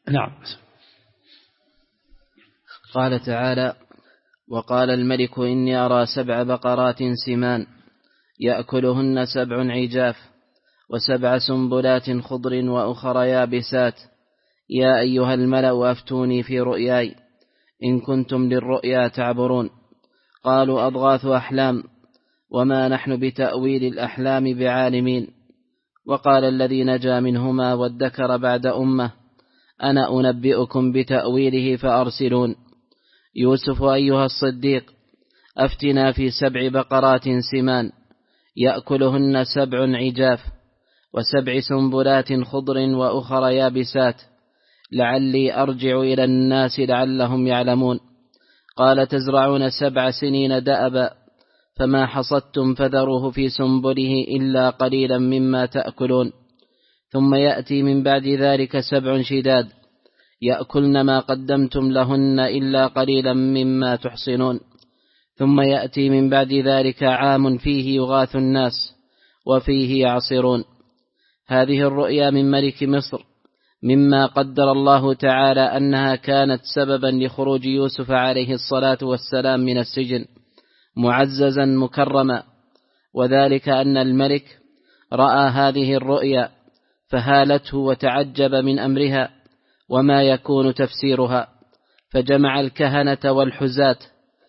نعم. قال تعالى: وقال الملك إني أرى 7 بقرات سمان يأكلهن 7 عجاف و7 سنبلات خضر وأخر يابسات يا أيها الملأ أفتوني في رؤياي إن كنتم للرؤيا تعبرون. قالوا أضغاث أحلام وما نحن بتأويل الأحلام بعالمين. وقال الذي نجا منهما وادكر بعد أمة أنا أنبئكم بتأويله فأرسلون. يوسف أيها الصديق أفتنا في 7 بقرات سمان يأكلهن 7 عجاف و7 سنبلات خضر وأخر يابسات لعلي أرجع إلى الناس لعلهم يعلمون. قال تزرعون 7 سنين دأبا فما حصدتم فذروه في سنبله إلا قليلا مما تأكلون ثم يأتي من بعد ذلك 7 شداد يأكلن ما قدمتم لهن إلا قليلا مما تحصنون ثم يأتي من بعد ذلك عام فيه يغاث الناس وفيه يعصرون. هذه الرؤيا من ملك مصر مما قدر الله تعالى أنها كانت سببا لخروج يوسف عليه الصلاة والسلام من السجن معززا مكرما، وذلك أن الملك رأى هذه الرؤيا فهالته وتعجب من أمرها وما يكون تفسيرها، فجمع الكهنة والحزاة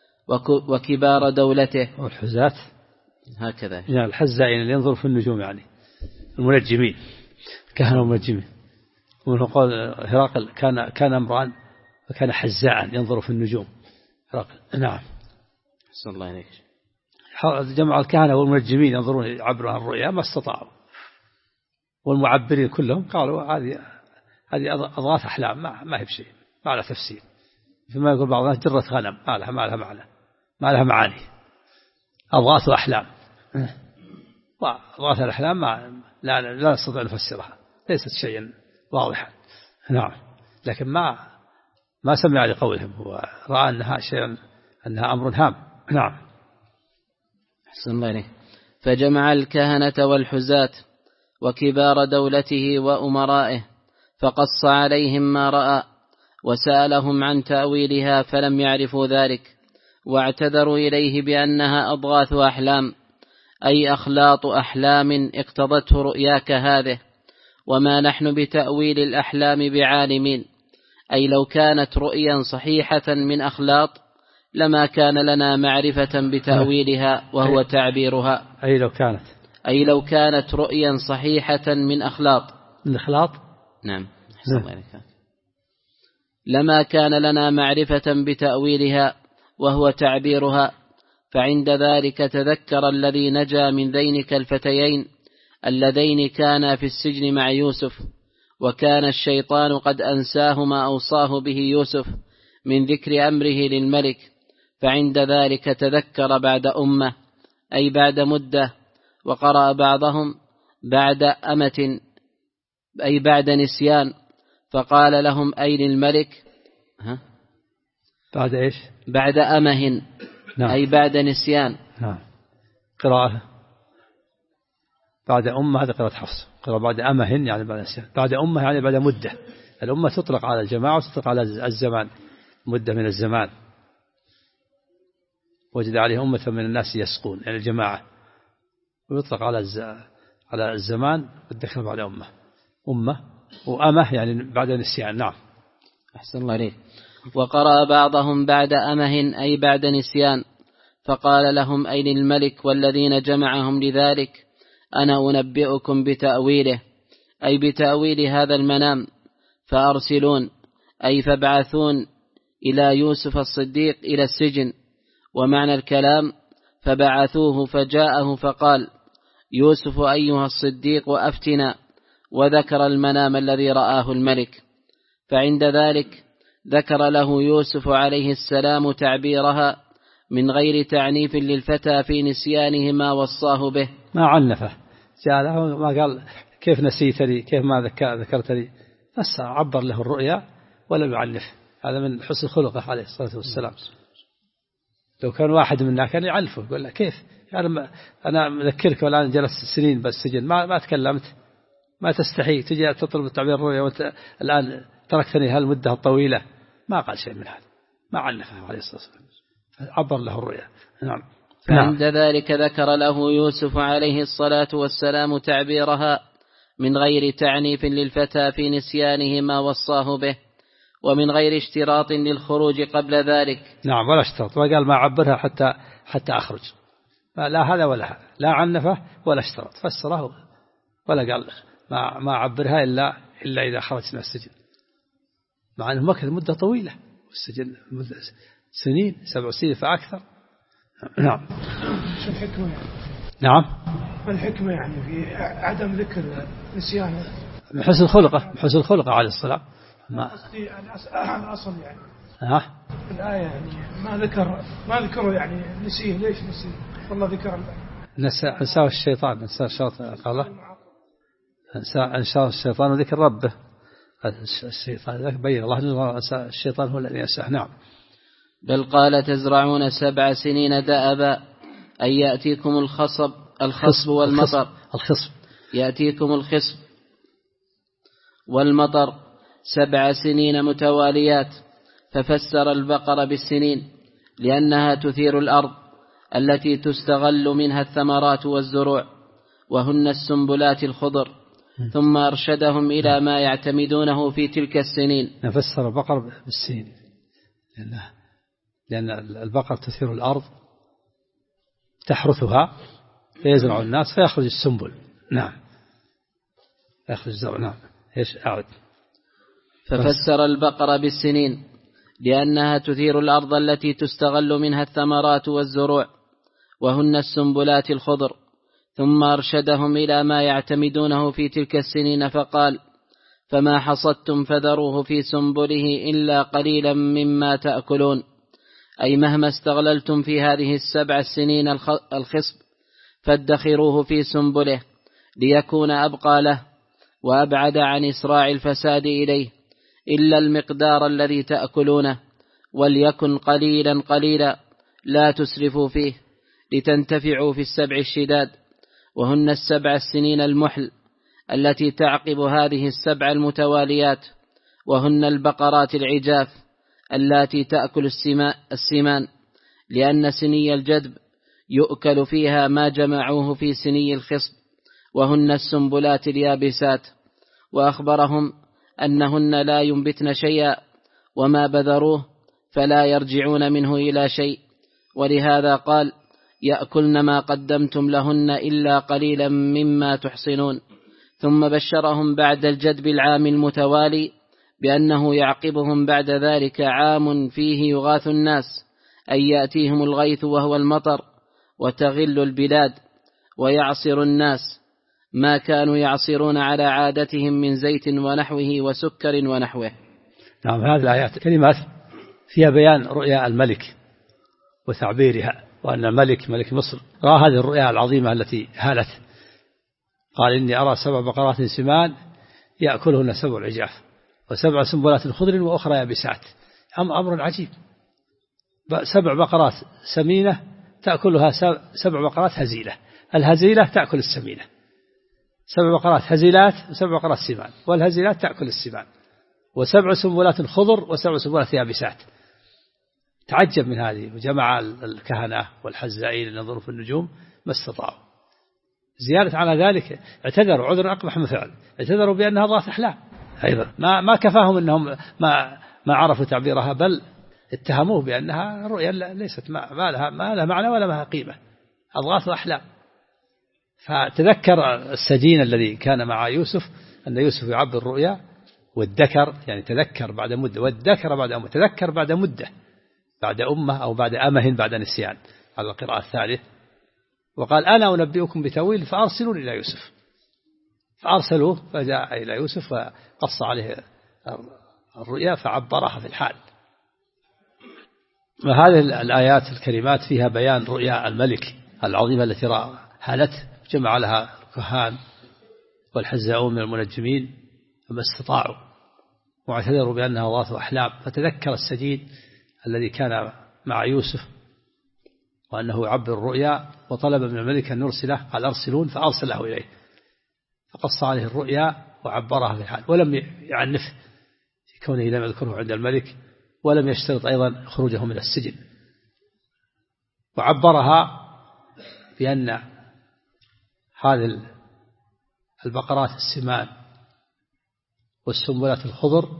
وكبار دولته. والحزاة هكذا يعني الحزائين اللي ينظر في النجوم، يعني المنجمين، كهنة ومنجمين. وقال هرقل كان امرأ وكان حزاء ينظر في النجوم. هرقل. نعم. صلى الله عليه وسلم. جمع الكهنة والمنجمين ينظرون يعبرون عن الرؤيا ما استطاعوا، والمعبرين كلهم قالوا هذه أضغاث أحلام ما هي بشيء، ما لها تفسير. فيما يقول بعض الناس جرة غنم ما لها معاني، أضغاث أحلام. أضغاث الأحلام لا نستطيع نفسرها، ليست شيئا واضحا. نعم. لكن ما سمع لقولهم، هو رأى أنها أمر هام. نعم. أحسن الله عليه. فجمع الكهنة والحزاة وكبار دولته وأمرائه فقص عليهم ما رأى وسألهم عن تأويلها فلم يعرفوا ذلك، واعتذروا إليه بأنها أضغاث أحلام، أي أخلاط أحلام اقتضته رؤياك هذه، وما نحن بتأويل الأحلام بعالمين، أي لو كانت رؤيا صحيحة من أخلاط لما كان لنا معرفة بتأويلها وهو تعبيرها. أي لو كانت رؤيا صحيحة من أخلاط. نعم. لما كان لنا معرفة بتأويلها وهو تعبيرها. فعند ذلك تذكر الذي نجا من ذينك الفتيين اللذين كانا في السجن مع يوسف، وكان الشيطان قد أنساه ما أوصاه به يوسف من ذكر أمره للملك، فعند ذلك تذكر بعد أمة أي بعد مدة، وقرأ بعضهم بعد أمة أي بعد نسيان، فقال لهم أي للملك بعد إيش؟ بعد أمه. نعم. أي بعد نسيان. نعم. قراءة بعد أمة هذا قراءة حفص. قراءة بعد أمه يعني بعد نسيان. بعد أمة يعني بعد مدة. الأمة تطلق على الجماعة وتطلق على الزمان، مدة من الزمان. وجد عليه أمة من الناس يسقون يعني الجماعة، ويطلق على الزمان والدخل بعد أمة وأمه يعني بعد نسيان. نعم. أحسن الله عليك. وقرأ بعضهم بعد أمه أي بعد نسيان، فقال لهم أي للملك والذين جمعهم لذلك أنا أنبئكم بتأويله أي بتأويل هذا المنام، فأرسلون أي فابعثون إلى يوسف الصديق إلى السجن. ومعنى الكلام فبعثوه فجاءه فقال يوسف أيها الصديق وأفتنا، وذكر المنام الذي رآه الملك. فعند ذلك ذكر له يوسف عليه السلام تعبيرها من غير تعنيف للفتى في نسيانه ما وصاه به، ما عنفه، جاء ما قال كيف نسيتني كيف ما ذكرتني، بس عبر له الرؤيا ولم يعنف. هذا من حسن خلقه عليه الصلاة والسلام. لو كان واحد منا كان يعنفه يقول له كيف يعني أنا مذكرك والآن جلست سنين بالسجن ما تكلمت، ما تستحي تجي تطلب تعبير الرؤيا وأنت الآن تركتني هالمدة الطويلة، ما قال شيء من هذا، ما عنفه عليه الصلاة والسلام، عبر له الرؤيا. نعم. فعند ذلك ذكر له يوسف عليه الصلاة والسلام تعبيرها من غير تعنيف للفتى في نسيانه ما وصاه به، ومن غير اشتراط للخروج قبل ذلك. نعم، ولا اشترط، وقال ما عبرها حتى أخرج، لا هذا ولا هذا، لا عنفه ولا اشترط، فسره ولا قال ما عبرها إلا إذا خرج من السجن، مع أنه مكث مدة طويلة، والسجن مدة سنين، 7 سنين فأكثر. نعم. شو الحكمة يعني؟ نعم، ما الحكمة يعني في عدم ذكر نسيانه؟ من حسن الخلق عليه الصلاة. ما قصدي الأصل يعني الآية يعني ما ذكره يعني نسيه، ليش نسيه؟ والله ذكر نساه الشيطان، نساه الشيطان، قال نساه الشيطان وذكر ربه. الشيطان بين الله الشيطان هو الذي ينساه. نعم. بل قال تزرعون 7 سنين دأبا، أي يأتيكم الخصب والمطر. يأتيكم الخصب والمطر 7 سنين متواليات، ففسر البقر بالسنين لأنها تثير الأرض التي تستغل منها الثمرات والزروع، وهن السنبلات الخضر، ثم أرشدهم إلى ما يعتمدونه في تلك السنين. فسر البقر بالسنين لأن البقر تثير الأرض تحرثها فيزرع الناس فيخرج السنبل. نعم، يخرج الزرع. نعم. إيش أعد؟ ففسر البقر بالسنين لأنها تثير الأرض التي تستغل منها الثمرات والزروع، وهن السنبلات الخضر، ثم أرشدهم إلى ما يعتمدونه في تلك السنين فقال: فما حصدتم فذروه في سنبله إلا قليلا مما تأكلون، أي مهما استغللتم في هذه 7 سنين الخصب فادخروه في سنبله ليكون أبقى له وأبعد عن إسراع الفساد إليه، إلا المقدار الذي تأكلونه، وليكن قليلا قليلا لا تسرفوا فيه، لتنتفعوا في 7 الشداد، وهن 7 السنين المحل التي تعقب هذه 7 المتواليات، وهن البقرات العجاف التي تأكل السمان، لأن سني الجدب يؤكل فيها ما جمعوه في سني الخصب، وهن السنبلات اليابسات، وأخبرهم أنهن لا ينبتن شيئا، وما بذروه فلا يرجعون منه إلى شيء، ولهذا قال: يأكلن ما قدمتم لهن إلا قليلا مما تحصنون. ثم بشرهم بعد الجدب العام المتوالي بأنه يعقبهم بعد ذلك عام فيه يغاث الناس، أي يأتيهم الغيث وهو المطر، وتغل البلاد، ويعصر الناس ما كانوا يعصرون على عادتهم من زيت ونحوه وسكر ونحوه. نعم. هذه الآيات كلمات فيها بيان رؤيا الملك وتعبيرها، وأن الملك ملك مصر رأى هذه الرؤيا العظيمة التي هالت، قال: إني أرى 7 بقرات سمان يأكلهن 7 عجاف و7 سنبلات خضر وأخرى يابسات. أمر عجيب، 7 بقرات سمينة تأكلها 7 بقرات هزيلة، الهزيلة تأكل السمينة، 7 بقرات هزيلات و7 بقرات سمان، والهزيلات تأكل السمان، و7 سنبلات خضر و7 سنبلات يابسات. تعجب من هذه، وجمع الكهنة والحزائين ينظروا في النجوم ما استطاعوا. زيادة على ذلك اعتذروا عذر أقبح من فعل، اعتذروا بأنها ضغط أحلام أيضا، ما كفاهم أنهم ما عرفوا تعبيرها، بل اتهموه بأنها رؤيا ليست ما لها معنى ولا لها قيمة، أضغاث أحلام. فتذكر السجين الذي كان مع يوسف أن يوسف يعبر الرؤيا، والذكر يعني تذكر بعد مدة، والذكر بعد أمة، تذكر بعد مدة، بعد أمة أو بعد أمه بعد نسيان على القراءة الثالث. وقال: أنا أنبئكم بتأويل فأرسلوني إلى يوسف، فأرسلوه فجاء إلى يوسف وقص عليه الرؤيا فعبرها في الحال. وهذه الآيات الكريمات فيها بيان رؤيا الملك العظيمة التي رأى حالت، جمع لها الكهان والحزاؤون من المنجمين فما استطاعوا، واعتذروا بأنها أضغاث أحلام. فتذكر السجين الذي كان مع يوسف وأنه يعبر الرؤيا، وطلب من الملك أن يرسله، قال: أرسلون، فأرسله إليه فقص عليه الرؤيا وعبرها في الحال، ولم يعنف في لكونه لم يذكره عند الملك، ولم يشترط أيضا خروجه من السجن. وعبرها بأن هذه البقرات السمان والسنبلات الخضر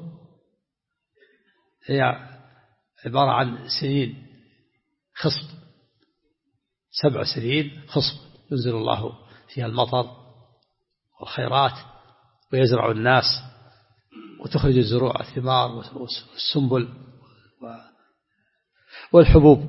هي عبارة عن سنين خصب، 7 سنين خصب ينزل الله فيها المطر والخيرات ويزرع الناس وتخرج الزروع الثمار والسنبل والحبوب.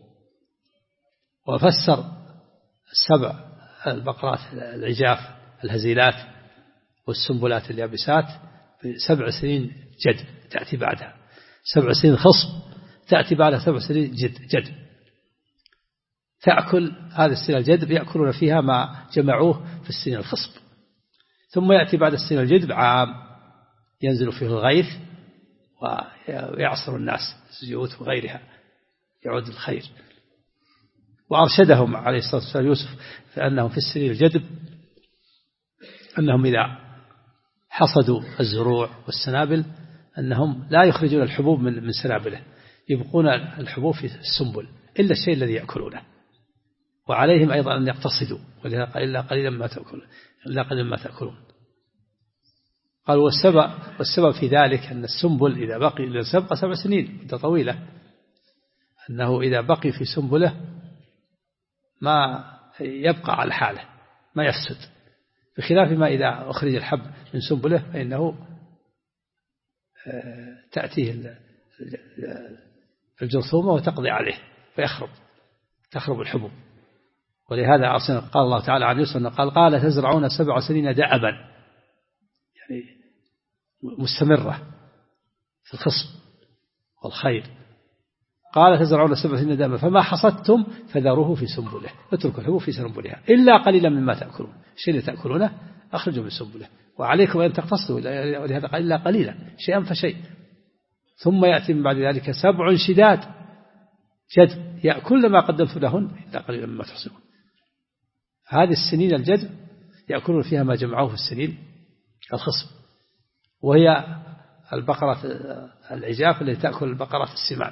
وفسر 7 البقرات العجاف الهزيلات والسنبلات اليابسات ب7 سنين جد تأتي بعدها، 7 سنين خصب تأتي بعدها 7 سنين جد تأكل هذه السنة الجد يأكلون فيها ما جمعوه في السنين الخصب. ثم يأتي بعد السنة الجد عام ينزل فيه الغيث ويعصر الناس الزيوت وغيرها يعود الخير. وأرشدهم عليه الصلاة والسلام يوسف فأنهم في السنين الجدب أنهم إذا حصدوا الزروع والسنابل أنهم لا يخرجون الحبوب من سنابله، يبقون الحبوب في السنبل إلا الشيء الذي يأكلونه. وعليهم أيضا أن يقتصدوا، ولذا قال إلا قليلا ما تأكلون. قال والسبب في ذلك أن السنبل إذا بقي إلى سبق 7 سنين مدة طويلة، أنه إذا بقي في سنبله ما يبقى على حاله ما يفسد، بخلاف ما إذا أخرج الحب من سنبله فإنه تأتيه الجرثومة وتقضي عليه تخرب الحبوب. ولهذا أصلا قال الله تعالى عن يوسف أنه قال تزرعون 7 سنين دأبا، يعني مستمرة في الخصب والخير. قال تزرعون 7 سنين دأبا فما حصدتم فذروه في سنبله، اتركوا الحبوب في سنبلها إلا قليلا مما تأكلون، الشيء اللي تأكلونه أخرجوا من سنبله وعليكم أن تقتصدوا، ولهذا قال إلا قليلا شيئا فشيء. ثم يأتي من بعد ذلك 7 شداد جد يأكل ما قدمت لهن إلا قليلا مما تحصنون. هذه السنين الجد يأكلون فيها ما جمعوه في السنين الخصب، وهي البقرة العجاف التي تأكل البقرات السمان.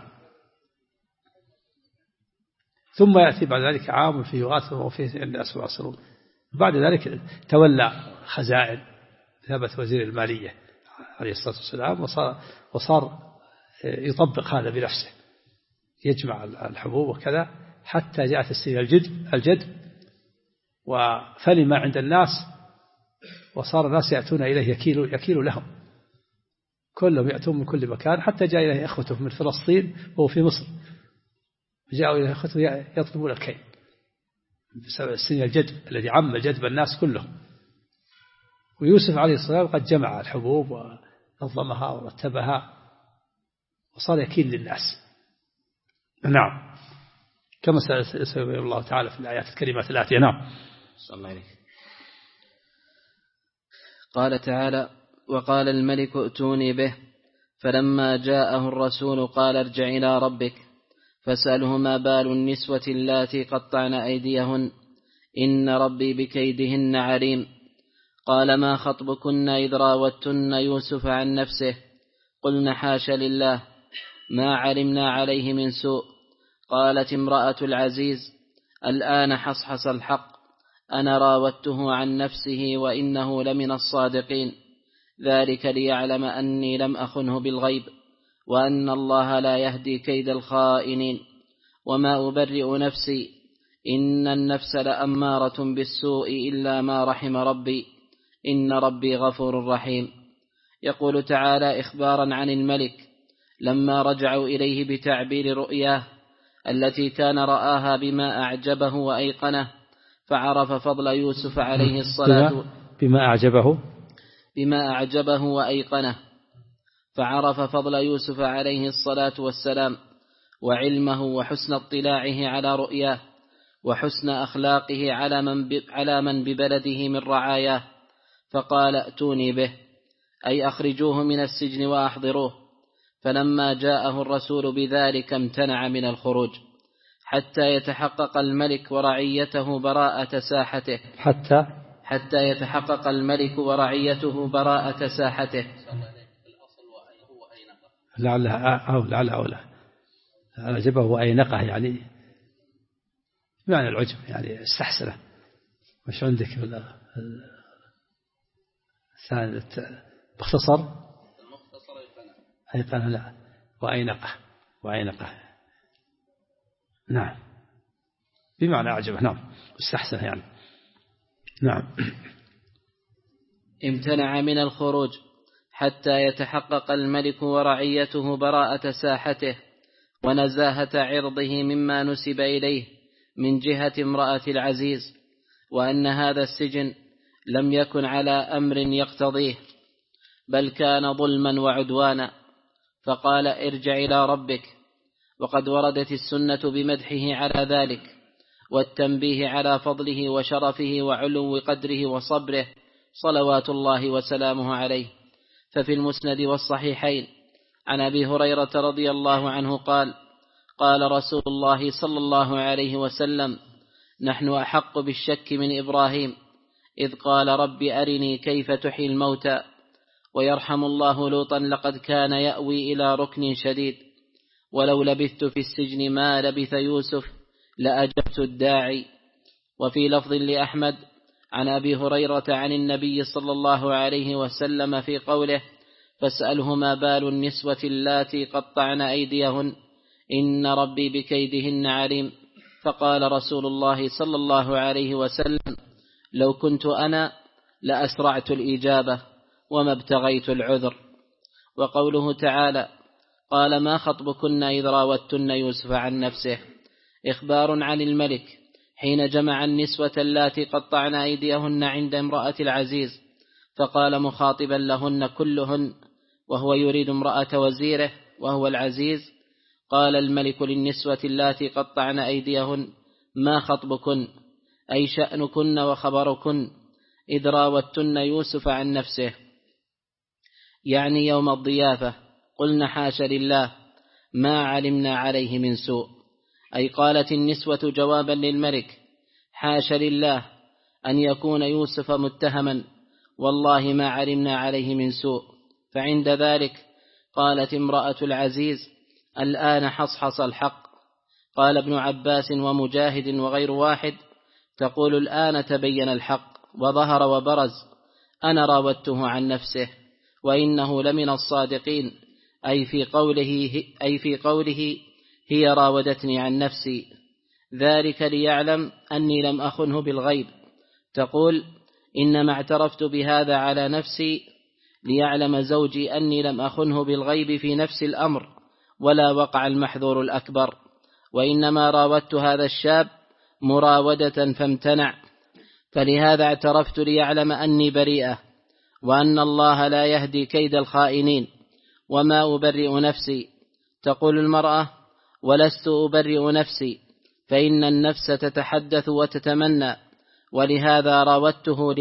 ثم يأتي بعد ذلك عام فيه يغاث وفيه الناس يعصرون. بعد ذلك تولى خزائن ثبت وزير المالية عليه الصلاة والسلام، وصار يطبق هذا بنفسه، يجمع الحبوب وكذا حتى جاءت السنة الجد وفلم عند الناس، وصار الناس يأتون إليه يكيل لهم، كلهم يأتون من كل مكان، حتى جاء إليه إخوته من فلسطين وهو في مصر، جاءوا إليه إخوته يطلبون الكيل بسبب السنة الجد الذي عم جذب الناس كلهم. ويوسف عليه السلام قد جمع الحبوب ونظمها ورتبها وصار يكيل للناس. نعم، كما سيبين الله تعالى في الآيات الكريمات الآتية. نعم. صلى الله عليه. قال تعالى: وقال الملك ائتوني به، فلما جاءه الرسول قال ارجع إلى ربك فاسأله ما بال النسوة اللاتي قطعن أيديهن إن ربي بكيدهن عليم. قال ما خطبكن إذ راوتن يوسف عن نفسه قلن حاش لله ما علمنا عليه من سوء. قالت امرأة العزيز الآن حصحص الحق أنا راودته عن نفسه وإنه لمن الصادقين، ذلك ليعلم أني لم أخنه بالغيب وأن الله لا يهدي كيد الخائنين. وما أبرئ نفسي إن النفس لأمارة بالسوء إلا ما رحم ربي إن ربي غفور رحيم. يقول تعالى إخبارا عن الملك لما رجعوا إليه بتعبير رؤياه التي كان رآها بما أعجبه وأيقنه، فعرف فضل يوسف عليه الصلاة بما أعجبه وأيقنه، فعرف فضل يوسف عليه الصلاة والسلام وعلمه وحسن اطلاعه على رؤياه وحسن أخلاقه على من ببلده من رعاياه، فقال ائتوني به أي أخرجوه من السجن وأحضروه. فلما جاءه الرسول بذلك امتنع من الخروج حتى يتحقق الملك ورعيته براءة ساحته حتى يتحقق الملك ورعيته براءة ساحته. لعل أولى عجبه وأينقه يعني معنى العجب يعني استحسنه. مش عندك الثاني باختصر أيقنه لا وأينقه نعم بمعنى أعجبه نعم استحسنه يعني نعم. امتنع من الخروج حتى يتحقق الملك ورعيته براءة ساحته ونزاهة عرضه مما نسب إليه من جهة امرأة العزيز، وأن هذا السجن لم يكن على أمر يقتضيه بل كان ظلما وعدوانا، فقال ارجع إلى ربك. وقد وردت السنة بمدحه على ذلك والتنبيه على فضله وشرفه وعلو قدره وصبره صلوات الله وسلامه عليه. ففي المسند والصحيحين عن أبي هريرة رضي الله عنه قال قال رسول الله صلى الله عليه وسلم نحن أحق بالشك من إبراهيم إذ قال رب أرني كيف تحيي الموتى. ويرحم الله لوطا لقد كان يأوي إلى ركن شديد ولو لبثت في السجن ما لبث يوسف لأجبت الداعي. وفي لفظ لأحمد عن أبي هريرة عن النبي صلى الله عليه وسلم في قوله فاسأله ما بال النسوة اللاتي قطعن أيديهن إن ربي بكيدهن عليم. فقال رسول الله صلى الله عليه وسلم لو كنت أنا لأسرعت الإجابة وما ابتغيت العذر. وقوله تعالى قال ما خطبكن إذ راوتن يوسف عن نفسه إخبار عن الملك حين جمع النسوة اللاتي قطعن أيديهن عند امرأة العزيز، فقال مخاطبا لهن كلهن وهو يريد امرأة وزيره وهو العزيز قال الملك للنسوة اللاتي قطعن أيديهن ما خطبكن أي شأنكن وخبركن إذ راوتن يوسف عن نفسه، يعني يوم الضيافة قلنا حاش لله ما علمنا عليه من سوء. أي قالت النسوة جوابا للملك حاش لله أن يكون يوسف متهما والله ما علمنا عليه من سوء. فعند ذلك قالت امرأة العزيز الآن حصحص الحق. قال ابن عباس ومجاهد وغير واحد تقول الآن تبين الحق وظهر وبرز أنا راودته عن نفسه وإنه لمن الصادقين أي في قوله هي راودتني عن نفسي ذلك ليعلم أني لم أخنه بالغيب. تقول إنما اعترفت بهذا على نفسي ليعلم زوجي أني لم أخنه بالغيب في نفس الأمر ولا وقع المحذور الأكبر، وإنما راودت هذا الشاب مراودة فامتنع، فلهذا اعترفت ليعلم أني بريئة وأن الله لا يهدي كيد الخائنين وما أبرئ نفسي. تقول المرأة ولست أبرئ نفسي فإن النفس تتحدث وتتمنى، ولهذا راودته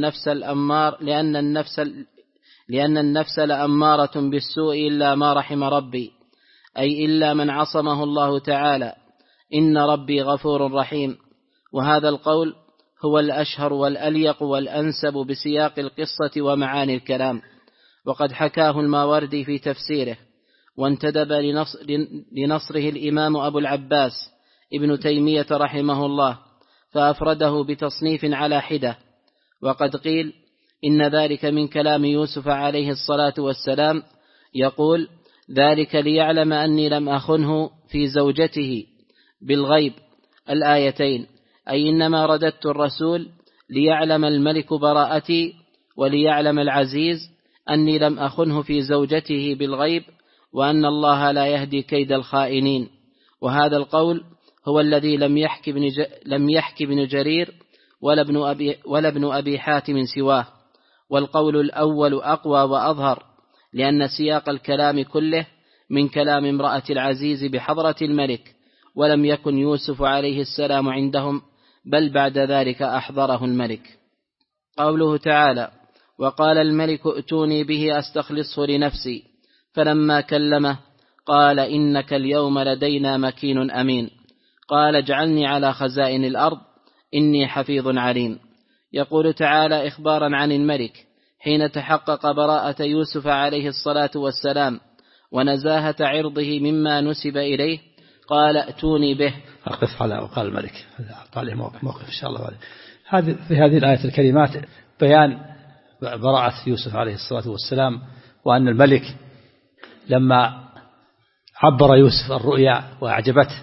لأن النفس لأمارة بالسوء إلا ما رحم ربي، أي إلا من عصمه الله تعالى إن ربي غفور رحيم. وهذا القول هو الأشهر والأليق والأنسب بسياق القصة ومعاني الكلام، وقد حكاه الماوردي في تفسيره، وانتدب لنصره الإمام أبو العباس ابن تيمية رحمه الله فأفرده بتصنيف على حدة. وقد قيل إن ذلك من كلام يوسف عليه الصلاة والسلام يقول ذلك ليعلم أني لم أخنه في زوجته بالغيب الآيتين، أي إنما رددت الرسول ليعلم الملك براءتي وليعلم العزيز أني لم أخنه في زوجته بالغيب وأن الله لا يهدي كيد الخائنين. وهذا القول هو الذي لم يحكي ابن جرير ولا ابن أبي حاتم سواه، والقول الأول أقوى وأظهر لأن سياق الكلام كله من كلام امرأة العزيز بحضرة الملك، ولم يكن يوسف عليه السلام عندهم بل بعد ذلك أحضره الملك. قوله تعالى وقال الملك ائتوني به أستخلصه لنفسي فلما كلمه قال إنك اليوم لدينا مكين أمين قال اجعلني على خزائن الأرض إني حفيظ عليم. يقول تعالى إخبارا عن الملك حين تحقق براءة يوسف عليه الصلاة والسلام ونزاهة عرضه مما نسب إليه قال ائتوني به. أقف على وقال الملك، عليه موقف إن شاء الله. في هذه الآية الكريمات بيان براءة يوسف عليه الصلاة والسلام، وأن الملك لما عبر يوسف الرؤيا وأعجبته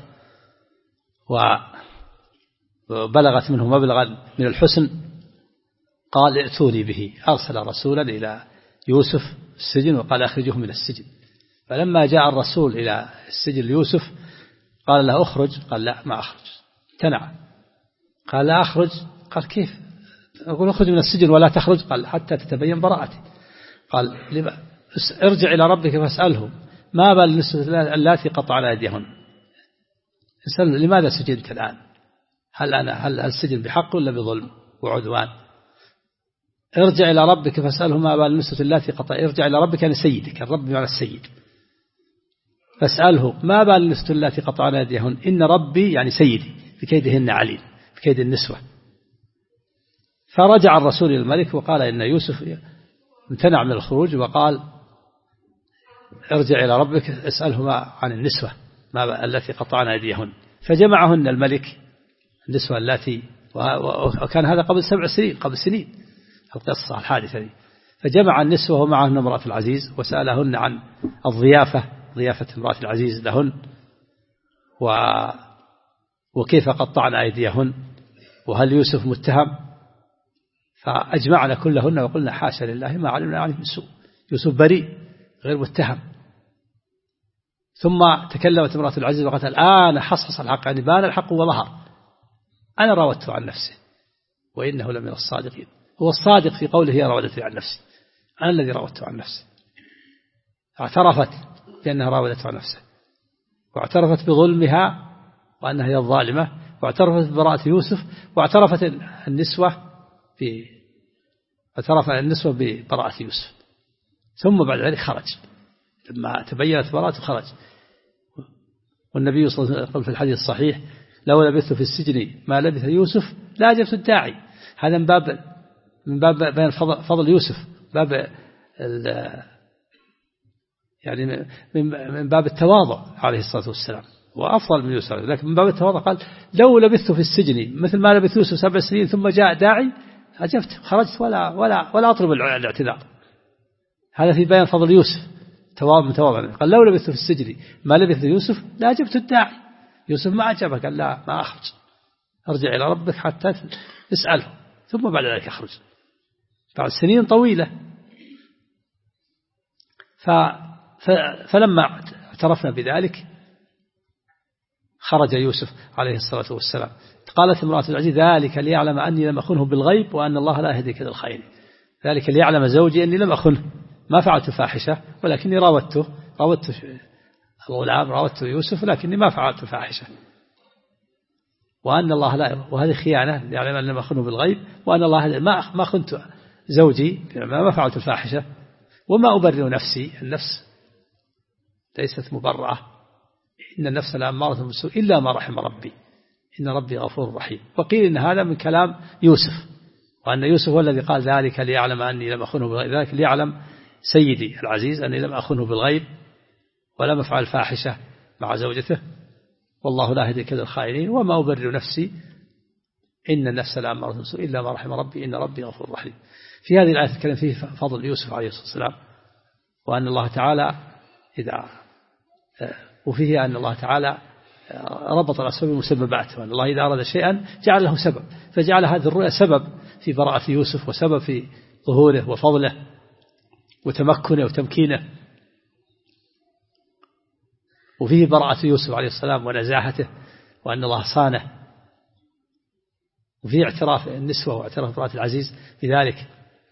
وبلغت منه مبلغا من الحسن قال ائتوني به. أرسل رسولا إلى يوسف السجن وقال أخرجه من السجن. فلما جاء الرسول إلى السجن ليوسف قال له أخرج، قال لا ما أخرج، امتنع. قال لا أخرج، قال كيف أقول أخرج من السجن ولا تخرج؟ قال حتى تتبين براءتي. قال ارجع إلى ربك فاسأله ما بال النسوة اللاتي قطعن أيديهن. اسأله لماذا سجنت الآن؟ هل السجن بحق ولا بظلم وعدوان؟ ارجع إلى ربك فاسأله ما بال النسوة اللاتي قطعن. ارجع إلى ربك يعني سيدك، الرب بمعنى السيد. فاسأله ما بال النسوة اللاتي قطعن أيديهن إن ربي يعني سيدي بكيدهن عليم، بكيد النسوة. فرجع الرسول إلى الملك وقال إن يوسف امتنع من الخروج، وقال ارجع إلى ربك اسأله ما عن النسوة التي قطعن أيديهن. فجمعهن الملك النسوة التي، وكان هذا قبل 7 سنين، قبل سنين القصة الحادثة دي. فجمع النسوة ومعهن امرأة العزيز وسألهن عن الضيافة، ضيافة امرأة العزيز لهن، وكيف قطعن أيديهن، وهل يوسف متهم. فأجمعنا كلهن وقلنا حاشا لله ما علمنا عليه من سوء، يوسف بريء غير متهم. ثم تكلمت امرأة العزيز وقالت الآن حصحص الحق، يعني بان الحق وظهر، أنا راودته عن نفسه وإنه لمن الصادقين. هو الصادق في قوله هي راودته عن نفسه، أنا الذي راودته عن نفسه. اعترفت بأنها راودته عن نفسه، واعترفت بظلمها وأنها هي الظالمة، واعترفت ببراءة يوسف، واعترفت النسوة ببراءة يوسف. ثم بعد ذلك خرج، لما تبينت براءته خرج. والنبي صلى الله عليه وسلم في الحديث الصحيح لو لبثت في السجن ما لبث يوسف لا أجبت الداعي. هذا من باب بيان فضل يوسف، باب يعني من باب التواضع عليه الصلاة والسلام، وأفضل من يوسف. لكن من باب التواضع قال لو لبثت في السجن مثل ما لبث يوسف 7 سنين ثم جاء داعي أجبت، خرجت ولا أطلب الاعتذار. هذا في بيان فضل يوسف، تواضع. قال لو لبثت في السجن ما لبث يوسف لا أجبت الداعي. يوسف ما أجابه، قال لا ما أخرج، أرجع إلى ربك حتى اسأله ثم بعد ذلك أخرج. بعد سنين طويلة. فلما اعترفنا بذلك خرج يوسف عليه الصلاة والسلام. قالت امرأة العزيز ذلك ليعلم أني لم أخنه بالغيب وأن الله لا يهدي كيد الخائن. ذلك ليعلم زوجي أني لم أخنه، ما فعلت فاحشة ولكني راودت الغلام، راودت يوسف لكني ما فعلت فاحشة، وأن الله لا، وهذه خيانة ليعلم أني لم أخنه بالغيب وأن الله ما خنت زوجي، ما فعلت الفاحشة وما أبرئ نفسي، النفس ليست مبرعة، إن النفس لأمارة بالسوء إلا ما رحم ربي إن ربي غفور رحيم. وقيل إن هذا من كلام يوسف، وأن يوسف هو الذي قال ذلك ليعلم أني لم أخنه بالغيب، ذلك ليعلم سيدي العزيز أني لم أخنه بالغيب ولم أفعل فاحشة مع زوجته والله لا يهدي كيد الخائنين وما أبرئ نفسي إن النفس لأمارة بالسوء إلا ما رحم ربي إن ربي غفور رحيم. في هذه الآية الكريمة فيه فضل يوسف عليه الصلاة والسلام، وأن الله تعالى وفيه أن الله تعالى ربط الأسباب بالمسببات، وأن الله إذا أراد شيئا جعل له سبب، فجعل هذه الرؤيا سبب في براءة يوسف وسبب في ظهوره وفضله وتمكنه وتمكينه. وفيه براءة يوسف عليه السلام ونزاهته وأن الله صانه. وفيه اعتراف النسوة واعتراف براءة العزيز بذلك.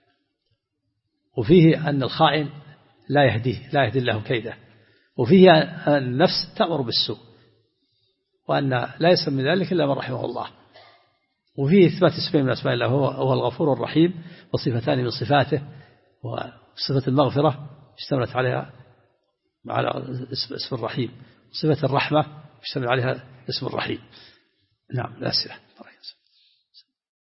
وفيه أن الخائن لا يهدي الله كيده. وفيه أن النفس تأمر بالسوء وأن لا يسمى من ذلك إلا من رحمه الله. وفيه إثبات اسمين من أسماء الله هو الغفور الرحيم، وصفتان من صفاته، وصفة المغفرة اشتملت عليها على اسم الرحيم، صفة الرحمة اشتمل عليها اسم الرحيم. نعم الأسئلة.